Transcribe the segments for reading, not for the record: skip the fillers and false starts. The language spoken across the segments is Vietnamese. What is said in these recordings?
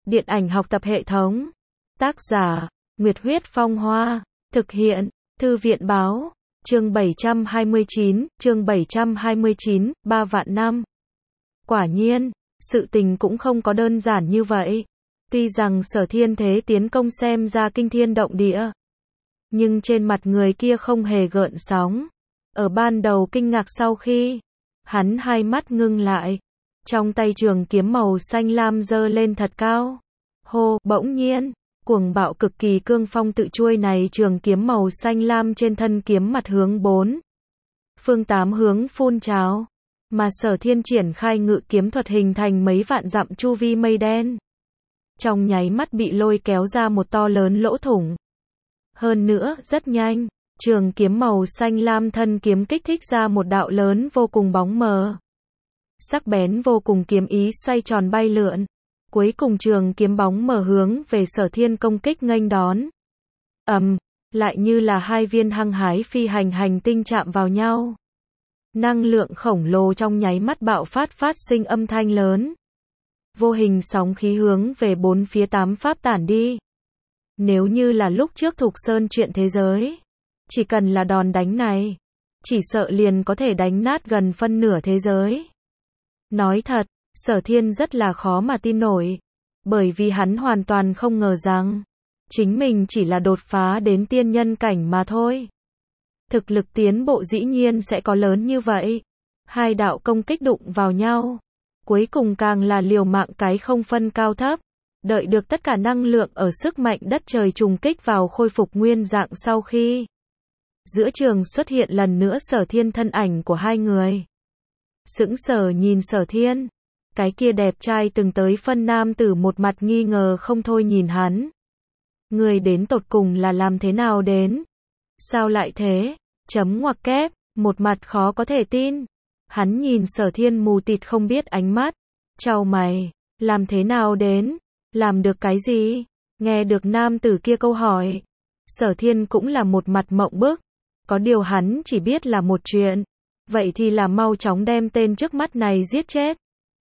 Điện ảnh học tập hệ thống. Tác giả, Nguyệt Huyết Phong Hoa. Thực hiện, Thư viện Báo. Chương 729, 3 vạn năm. Quả nhiên, sự tình cũng không có đơn giản như vậy. Tuy rằng Sở Thiên thế tiến công xem ra kinh thiên động địa, nhưng trên mặt người kia không hề gợn sóng. Ở ban đầu kinh ngạc sau khi, hắn hai mắt ngưng lại, trong tay trường kiếm màu xanh lam giơ lên thật cao. Hô, bỗng nhiên, cuồng bạo cực kỳ cương phong tự chuôi này trường kiếm màu xanh lam trên thân kiếm mặt hướng 4 phương 8 hướng phun trào, mà Sở Thiên triển khai ngự kiếm thuật hình thành mấy vạn dặm chu vi mây đen. Trong nháy mắt bị lôi kéo ra một to lớn lỗ thủng. Hơn nữa, rất nhanh, trường kiếm màu xanh lam thân kiếm kích thích ra một đạo lớn vô cùng bóng mờ. Sắc bén vô cùng kiếm ý xoay tròn bay lượn. Cuối cùng trường kiếm bóng mờ hướng về Sở Thiên công kích nghênh đón. Lại như là hai viên hăng hái phi hành hành tinh chạm vào nhau. Năng lượng khổng lồ trong nháy mắt bạo phát sinh âm thanh lớn. Vô hình sóng khí hướng về 4 phía 8 pháp tản đi. Nếu như là lúc trước Thục Sơn chuyện thế giới, chỉ cần là đòn đánh này, chỉ sợ liền có thể đánh nát gần phân nửa thế giới. Nói thật, Sở Thiên rất là khó mà tin nổi, bởi vì hắn hoàn toàn không ngờ rằng, chính mình chỉ là đột phá đến tiên nhân cảnh mà thôi. Thực lực tiến bộ dĩ nhiên sẽ có lớn như vậy. Hai đạo công kích đụng vào nhau, cuối cùng càng là liều mạng cái không phân cao thấp. Đợi được tất cả năng lượng ở sức mạnh đất trời trùng kích vào khôi phục nguyên dạng sau khi giữa trường xuất hiện lần nữa Sở Thiên thân ảnh của hai người. Sững sờ nhìn Sở Thiên, cái kia đẹp trai từng tới phân nam tử một mặt nghi ngờ không thôi nhìn hắn. Người đến tột cùng là làm thế nào đến? Sao lại thế? Chấm ngoặc kép, một mặt khó có thể tin. Hắn nhìn Sở Thiên mù tịt không biết ánh mắt, chau mày, làm thế nào đến? Làm được cái gì? Nghe được nam tử kia câu hỏi, Sở Thiên cũng là một mặt mộng bức. Có điều hắn chỉ biết là một chuyện, vậy thì là mau chóng đem tên trước mắt này giết chết.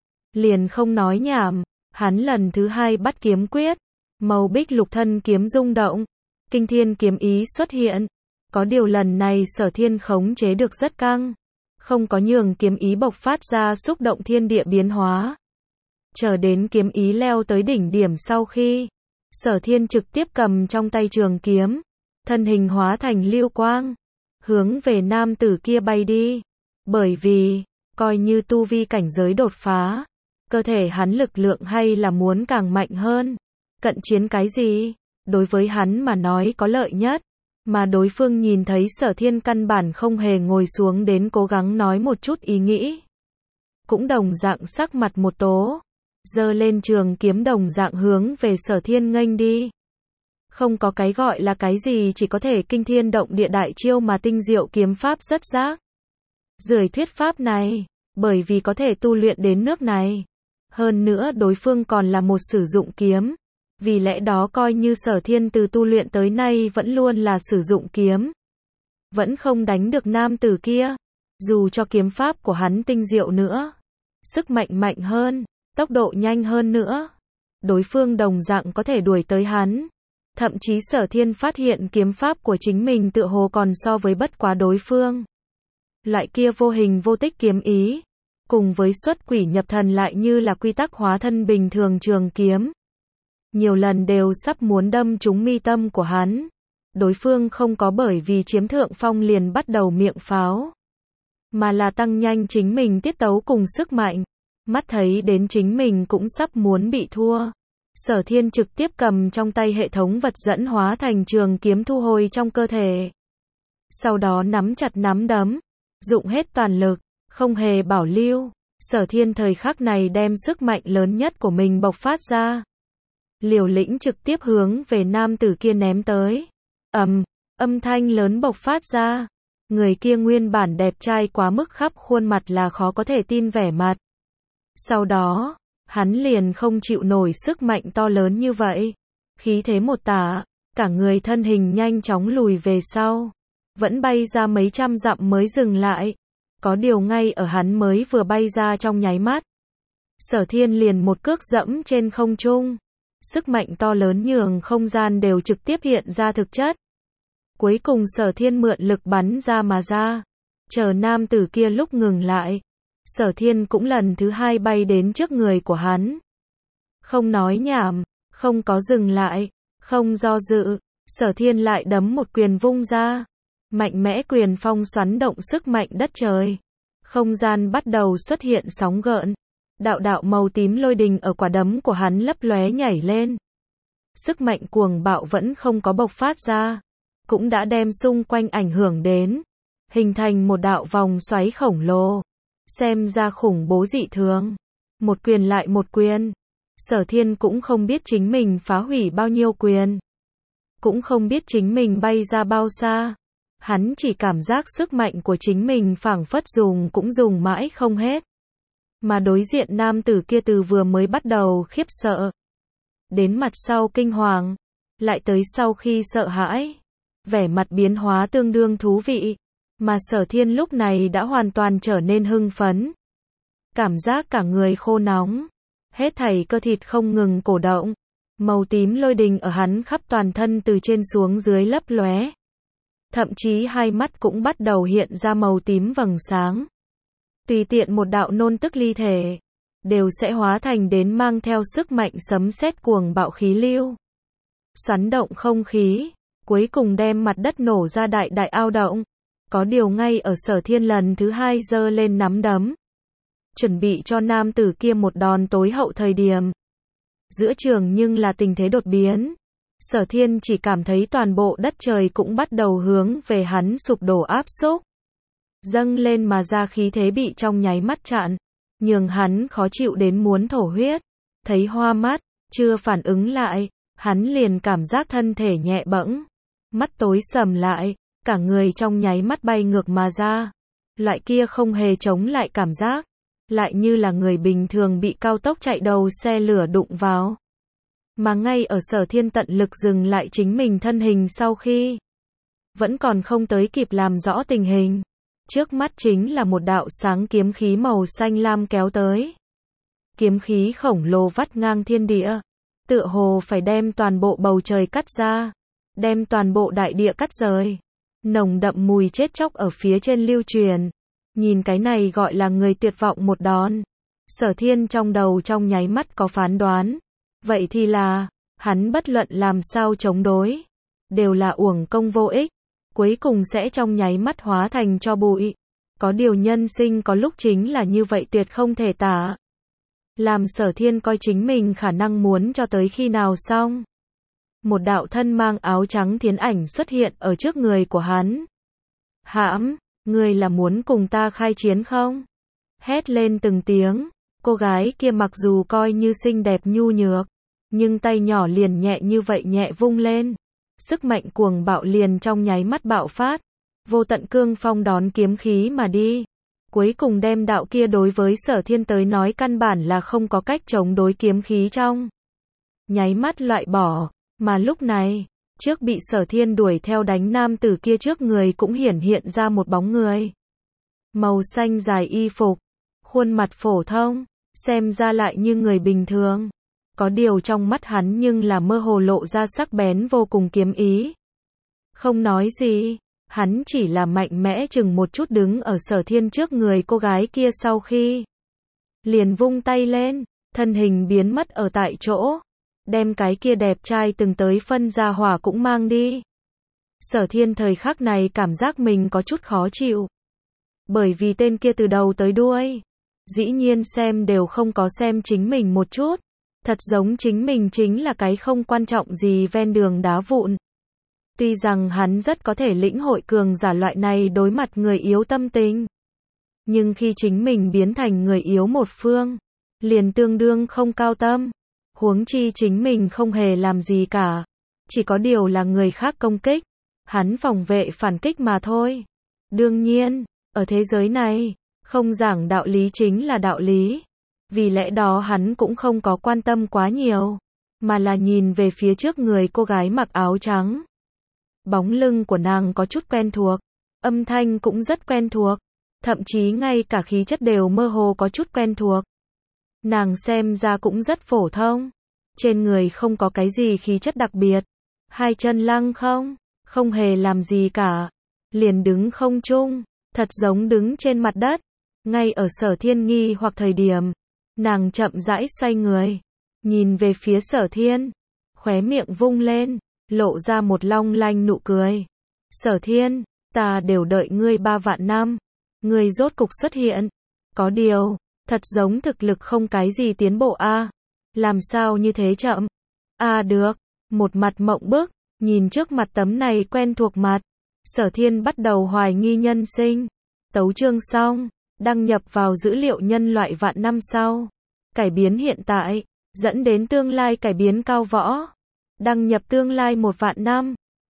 Liền không nói nhảm, hắn lần thứ hai bắt kiếm quyết, màu bích lục thân kiếm rung động, kinh thiên kiếm ý xuất hiện. Có điều lần này Sở Thiên khống chế được rất căng, không có nhường kiếm ý bộc phát ra xúc động thiên địa biến hóa. Chờ đến kiếm ý leo tới đỉnh điểm sau khi, Sở Thiên trực tiếp cầm trong tay trường kiếm, thân hình hóa thành lưu quang, hướng về nam tử kia bay đi. Bởi vì, coi như tu vi cảnh giới đột phá, cơ thể hắn lực lượng hay là muốn càng mạnh hơn. Cận chiến cái gì? Đối với hắn mà nói có lợi nhất. Mà đối phương nhìn thấy Sở Thiên căn bản không hề ngồi xuống đến cố gắng nói một chút ý nghĩ. Cũng đồng dạng sắc mặt một tố, giơ lên trường kiếm đồng dạng hướng về Sở Thiên nghênh đi. Không có cái gọi là cái gì, chỉ có thể kinh thiên động địa đại chiêu mà tinh diệu kiếm pháp rất rác rưởi thuyết pháp này, bởi vì có thể tu luyện đến nước này. Hơn nữa đối phương còn là một sử dụng kiếm. Vì lẽ đó coi như Sở Thiên từ tu luyện tới nay vẫn luôn là sử dụng kiếm, vẫn không đánh được nam tử kia. Dù cho kiếm pháp của hắn tinh diệu nữa, sức mạnh mạnh hơn, tốc độ nhanh hơn nữa, đối phương đồng dạng có thể đuổi tới hắn. Thậm chí Sở Thiên phát hiện kiếm pháp của chính mình tựa hồ còn so với bất quá đối phương. Loại kia vô hình vô tích kiếm ý, cùng với xuất quỷ nhập thần lại như là quy tắc hóa thân bình thường trường kiếm. Nhiều lần đều sắp muốn đâm trúng mi tâm của hắn. Đối phương không có bởi vì chiếm thượng phong liền bắt đầu miệng pháo, mà là tăng nhanh chính mình tiết tấu cùng sức mạnh. Mắt thấy đến chính mình cũng sắp muốn bị thua, Sở Thiên trực tiếp cầm trong tay hệ thống vật dẫn hóa thành trường kiếm thu hồi trong cơ thể. Sau đó nắm chặt nắm đấm, dụng hết toàn lực, không hề bảo lưu. Sở Thiên thời khắc này đem sức mạnh lớn nhất của mình bộc phát ra. Liều lĩnh trực tiếp hướng về nam tử kia ném tới. Âm thanh lớn bộc phát ra. Người kia nguyên bản đẹp trai quá mức khắp khuôn mặt là khó có thể tin vẻ mặt. Sau đó, hắn liền không chịu nổi sức mạnh to lớn như vậy. Khí thế một tả, cả người thân hình nhanh chóng lùi về sau. Vẫn bay ra mấy trăm dặm mới dừng lại. Có điều ngay ở hắn mới vừa bay ra trong nháy mắt, Sở Thiên liền một cước dẫm trên không trung. Sức mạnh to lớn nhường không gian đều trực tiếp hiện ra thực chất. Cuối cùng Sở Thiên mượn lực bắn ra mà ra. Chờ nam tử kia lúc ngừng lại, Sở Thiên cũng lần thứ hai bay đến trước người của hắn. Không nói nhảm, không có dừng lại, không do dự, Sở Thiên lại đấm một quyền vung ra. Mạnh mẽ quyền phong xoắn động sức mạnh đất trời. Không gian bắt đầu xuất hiện sóng gợn. Đạo đạo màu tím lôi đình ở quả đấm của hắn lấp lóe nhảy lên. Sức mạnh cuồng bạo vẫn không có bộc phát ra, cũng đã đem xung quanh ảnh hưởng đến, hình thành một đạo vòng xoáy khổng lồ, xem ra khủng bố dị thường. Một quyền lại một quyền, Sở Thiên cũng không biết chính mình phá hủy bao nhiêu quyền, cũng không biết chính mình bay ra bao xa. Hắn chỉ cảm giác sức mạnh của chính mình phảng phất dùng cũng dùng mãi không hết. Mà đối diện nam tử kia từ vừa mới bắt đầu khiếp sợ, đến mặt sau kinh hoàng, lại tới sau khi sợ hãi, vẻ mặt biến hóa tương đương thú vị, mà Sở Thiên lúc này đã hoàn toàn trở nên hưng phấn. Cảm giác cả người khô nóng, hết thảy cơ thịt không ngừng cổ động, màu tím lôi đình ở hắn khắp toàn thân từ trên xuống dưới lấp lóe. Thậm chí hai mắt cũng bắt đầu hiện ra màu tím vầng sáng. Tùy tiện một đạo nôn tức ly thể, đều sẽ hóa thành đến mang theo sức mạnh sấm sét cuồng bạo khí lưu. Xoắn động không khí, cuối cùng đem mặt đất nổ ra đại đại ao động. Có điều ngay ở Sở Thiên lần thứ hai giơ lên nắm đấm, chuẩn bị cho nam tử kia một đòn tối hậu thời điểm. Giữa trường nhưng là tình thế đột biến. Sở Thiên chỉ cảm thấy toàn bộ đất trời cũng bắt đầu hướng về hắn sụp đổ áp xúc. Dâng lên mà ra khí thế bị trong nháy mắt chặn, nhường hắn khó chịu đến muốn thổ huyết. Thấy hoa mắt, chưa phản ứng lại, hắn liền cảm giác thân thể nhẹ bẫng, mắt tối sầm lại, cả người trong nháy mắt bay ngược mà ra. Loại kia không hề chống lại cảm giác, lại như là người bình thường bị cao tốc chạy đầu xe lửa đụng vào. Mà ngay ở Sở Thiên tận lực dừng lại chính mình thân hình sau khi vẫn còn không tới kịp làm rõ tình hình, trước mắt chính là một đạo sáng kiếm khí màu xanh lam kéo tới. Kiếm khí khổng lồ vắt ngang thiên địa, tựa hồ phải đem toàn bộ bầu trời cắt ra, đem toàn bộ đại địa cắt rời. Nồng đậm mùi chết chóc ở phía trên lưu truyền. Nhìn cái này gọi là người tuyệt vọng một đòn. Sở Thiên trong đầu trong nháy mắt có phán đoán. Vậy thì là, hắn bất luận làm sao chống đối, đều là uổng công vô ích, cuối cùng sẽ trong nháy mắt hóa thành tro bụi. Có điều nhân sinh có lúc chính là như vậy tuyệt không thể tả. Làm Sở Thiên coi chính mình khả năng muốn cho tới khi nào xong. Một đạo thân mang áo trắng thiến ảnh xuất hiện ở trước người của hắn. Hãm, ngươi là muốn cùng ta khai chiến không? Hét lên từng tiếng. Cô gái kia mặc dù coi như xinh đẹp nhu nhược, nhưng tay nhỏ liền nhẹ như vậy nhẹ vung lên. Sức mạnh cuồng bạo liền trong nháy mắt bạo phát. Vô tận cương phong đón kiếm khí mà đi. Cuối cùng đem đạo kia đối với Sở Thiên tới nói căn bản là không có cách chống đối kiếm khí trong nháy mắt loại bỏ. Mà lúc này, trước bị Sở Thiên đuổi theo đánh nam tử kia trước người cũng hiển hiện ra một bóng người. Màu xanh dài y phục, khuôn mặt phổ thông, xem ra lại như người bình thường. Có điều trong mắt hắn nhưng là mơ hồ lộ ra sắc bén vô cùng kiếm ý. Không nói gì, hắn chỉ là mạnh mẽ chừng một chút đứng ở Sở Thiên trước người cô gái kia sau khi liền vung tay lên, thân hình biến mất ở tại chỗ. Đem cái kia đẹp trai từng tới phân gia hỏa cũng mang đi. Sở Thiên thời khắc này cảm giác mình có chút khó chịu. Bởi vì tên kia từ đầu tới đuôi, dĩ nhiên xem đều không có xem chính mình một chút. Thật giống chính mình chính là cái không quan trọng gì ven đường đá vụn. Tuy rằng hắn rất có thể lĩnh hội cường giả loại này đối mặt người yếu tâm tình. Nhưng khi chính mình biến thành người yếu một phương, liền tương đương không cao tâm. Huống chi chính mình không hề làm gì cả, chỉ có điều là người khác công kích, hắn phòng vệ phản kích mà thôi. Đương nhiên, ở thế giới này, không giảng đạo lý chính là đạo lý. Vì lẽ đó hắn cũng không có quan tâm quá nhiều, mà là nhìn về phía trước người cô gái mặc áo trắng. Bóng lưng của nàng có chút quen thuộc, âm thanh cũng rất quen thuộc, thậm chí ngay cả khí chất đều mơ hồ có chút quen thuộc. Nàng xem ra cũng rất phổ thông, Trên người không có cái gì khí chất đặc biệt. Hai chân lăng không, không hề làm gì cả. Liền đứng không trung, thật giống đứng trên mặt đất. Ngay ở Sở Thiên nghi hoặc thời điểm, nàng chậm rãi xoay người, nhìn về phía Sở Thiên, khóe miệng vung lên, lộ ra một long lanh nụ cười. Sở Thiên, ta đều đợi ngươi 3 vạn năm, ngươi rốt cục xuất hiện. Có điều, thật giống thực lực không cái gì tiến bộ a. Làm sao như thế chậm? Được, một mặt mộng bức, nhìn trước mặt tấm này quen thuộc mặt, Sở Thiên bắt đầu hoài nghi nhân sinh. Tấu chương xong, đăng nhập vào dữ liệu nhân loại vạn năm sau. Cải biến hiện tại, dẫn đến tương lai cải biến cao võ. Đăng nhập tương lai 1 vạn năm.